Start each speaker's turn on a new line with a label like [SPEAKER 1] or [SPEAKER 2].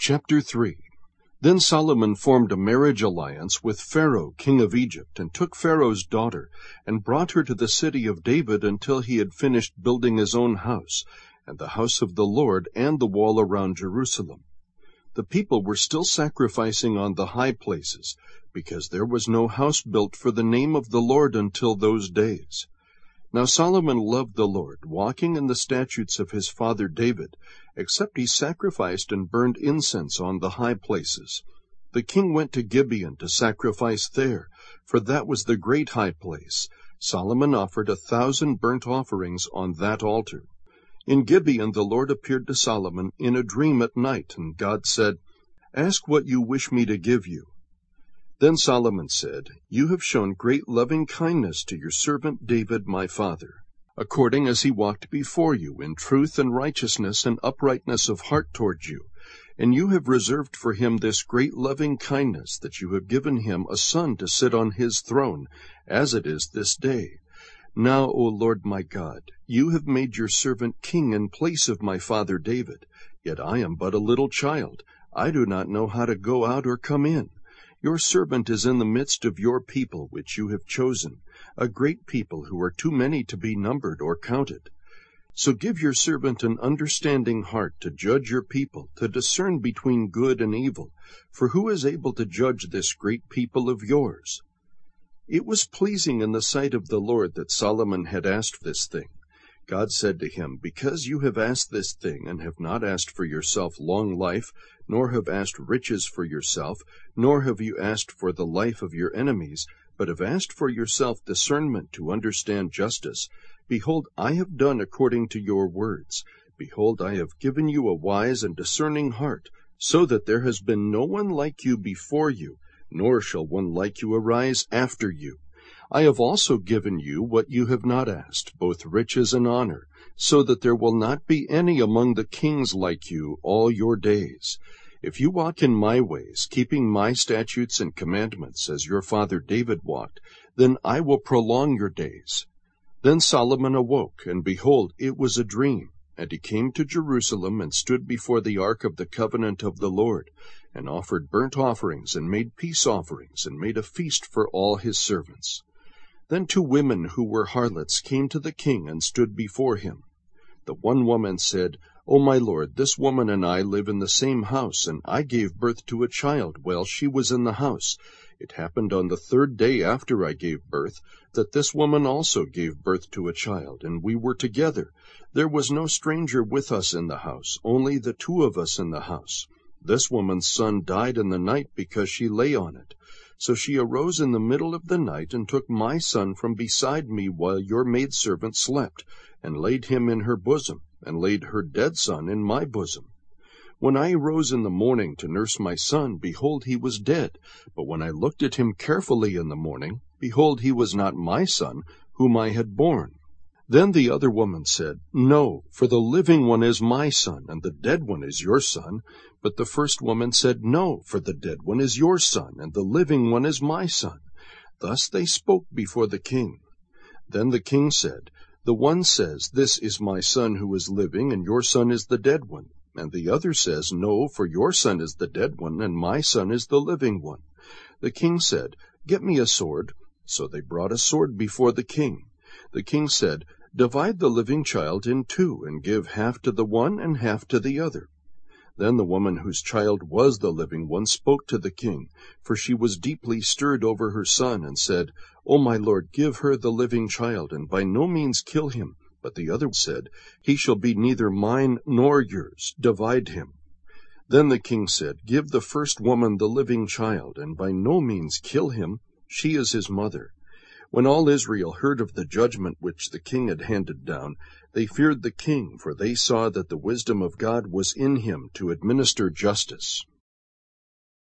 [SPEAKER 1] Chapter 3. Then Solomon formed a marriage alliance with Pharaoh, king of Egypt, and took Pharaoh's daughter, and brought her to the city of David until he had finished building his own house, and the house of the Lord, and the wall around Jerusalem. The people were still sacrificing on the high places, because there was no house built for the name of the Lord until those days. Now Solomon loved the Lord, walking in the statutes of his father David, except he sacrificed and burned incense on the high places. The king went to Gibeon to sacrifice there, for that was the great high place. Solomon offered 1,000 burnt offerings on that altar. In Gibeon the Lord appeared to Solomon in a dream at night, and God said, "Ask what you wish me to give you." Then Solomon said, "You have shown great loving kindness to your servant David my father, according as he walked before you in truth and righteousness and uprightness of heart toward you. And you have reserved for him this great loving kindness, that you have given him a son to sit on his throne, as it is this day. Now, O Lord my God, you have made your servant king in place of my father David. Yet I am but a little child. I do not know how to go out or come in. Your servant is in the midst of your people which you have chosen, a great people who are too many to be numbered or counted. So give your servant an understanding heart to judge your people, to discern between good and evil. For who is able to judge this great people of yours?" It was pleasing in the sight of the Lord that Solomon had asked this thing. God said to him, "Because you have asked this thing, and have not asked for yourself long life, nor have asked riches for yourself, nor have you asked for the life of your enemies, but have asked for yourself discernment to understand justice, behold, I have done according to your words. Behold, I have given you a wise and discerning heart, so that there has been no one like you before you, nor shall one like you arise after you. I have also given you what you have not asked, both riches and honor, so that there will not be any among the kings like you all your days. If you walk in my ways, keeping my statutes and commandments, as your father David walked, then I will prolong your days." Then Solomon awoke, and behold, it was a dream. And he came to Jerusalem, and stood before the ark of the covenant of the Lord, and offered burnt offerings, and made peace offerings, and made a feast for all his servants. Then 2 women who were harlots came to the king and stood before him. The one woman said, "O my lord, this woman and I live in the same house, and I gave birth to a child while she was in the house. It happened on the 3rd day after I gave birth, that this woman also gave birth to a child, and we were together. There was no stranger with us in the house, only the 2 of us in the house. This woman's son died in the night because she lay on it. So she arose in the middle of the night and took my son from beside me while your maidservant slept, and laid him in her bosom, and laid her dead son in my bosom. When I arose in the morning to nurse my son, behold, he was dead. But when I looked at him carefully in the morning, behold, he was not my son, whom I had borne." Then the other woman said, "No, for the living one is my son, and the dead one is your son." But the first woman said, "No, for the dead one is your son, and the living one is my son." Thus they spoke before the king. Then the king said, "The one says, 'This is my son who is living, and your son is the dead one.' And the other says, 'No, for your son is the dead one, and my son is the living one.'" The king said, "Get me a sword." So they brought a sword before the king. The king said, "Divide the living child in 2, and give half to the one and half to the other." Then the woman whose child was the living one spoke to the king, for she was deeply stirred over her son, and said, "O my lord, give her the living child, and by no means kill him." But the other said, "He shall be neither mine nor yours. Divide him." Then the king said, "Give the first woman the living child, and by no means kill him. She is his mother." When all Israel heard of the judgment which the king had handed down, they feared the king, for they saw that the wisdom of God was in him to administer justice.